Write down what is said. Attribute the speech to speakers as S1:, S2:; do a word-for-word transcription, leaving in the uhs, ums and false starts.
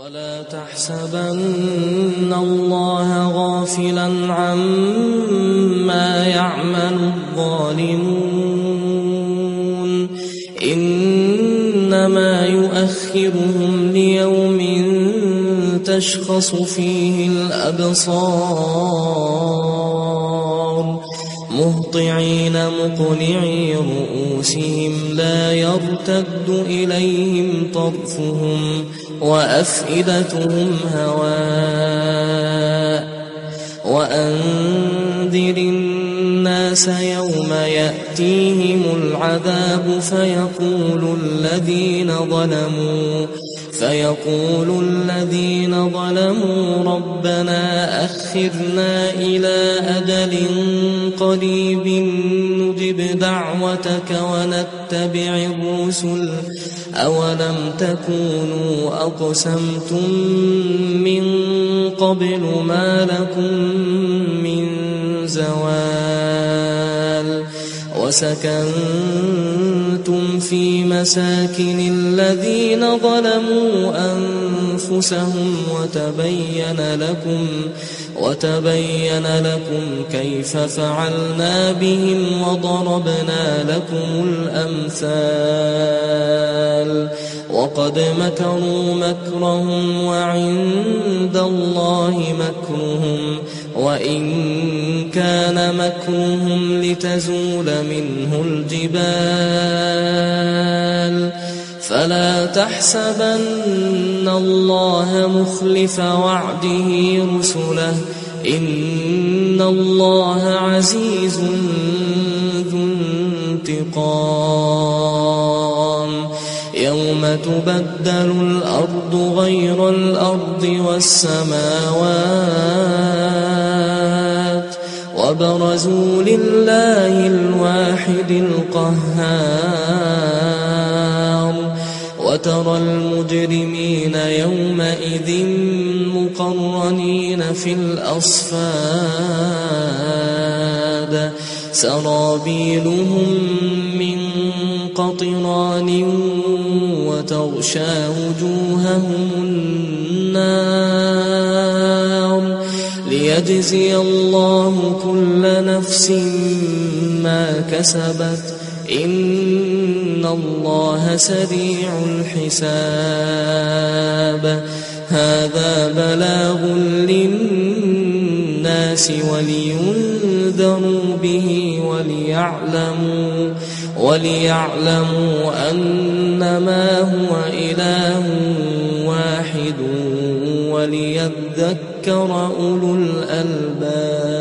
S1: ولا تحسبن الله غافلا عما يعمل الظالمون إنما يؤخرهم ليوم تشخص فيه الأبصار مهطعين مقنعي رؤوسهم لا يرتد إليهم طرفهم وأفئدتهم هواء وأنذر الناس يوم يأتيهم العذاب فيقول الذين ظلموا فيقول الذين ظلموا ربنا أخرنا إلى أجل قريب نجب دعوتك ونتبع الرسل أولم تكونوا أقسمتم من قبل ما لكم من زوال وسكنتم في مساكن الذين ظلموا أنفسهم وتبين لكم وتبين لكم كيف فعلنا بهم وضربنا لكم الأمثال وقد مكروا مكرهم وعند الله مكرهم وإن كان مكرهم لتزول منه الجبال فلا تحسبن الله مخلف وعده رسله إن الله عزيز ذو انتقام يوم تبدل الأرض غير الأرض والسماوات وبرزوا لله الواحد القهار وترى المجرمين يومئذ مقرنين في الأصفاد سرابيلهم من قطران وتغشى وجوههم النار ليجزي الله كل نفس ما كسبت إن الله سريع الحساب هذا بلاغ للناس ولينذروا به وليعلموا وليعلموا أنما هو إله واحد وليذكر أولو الألباب.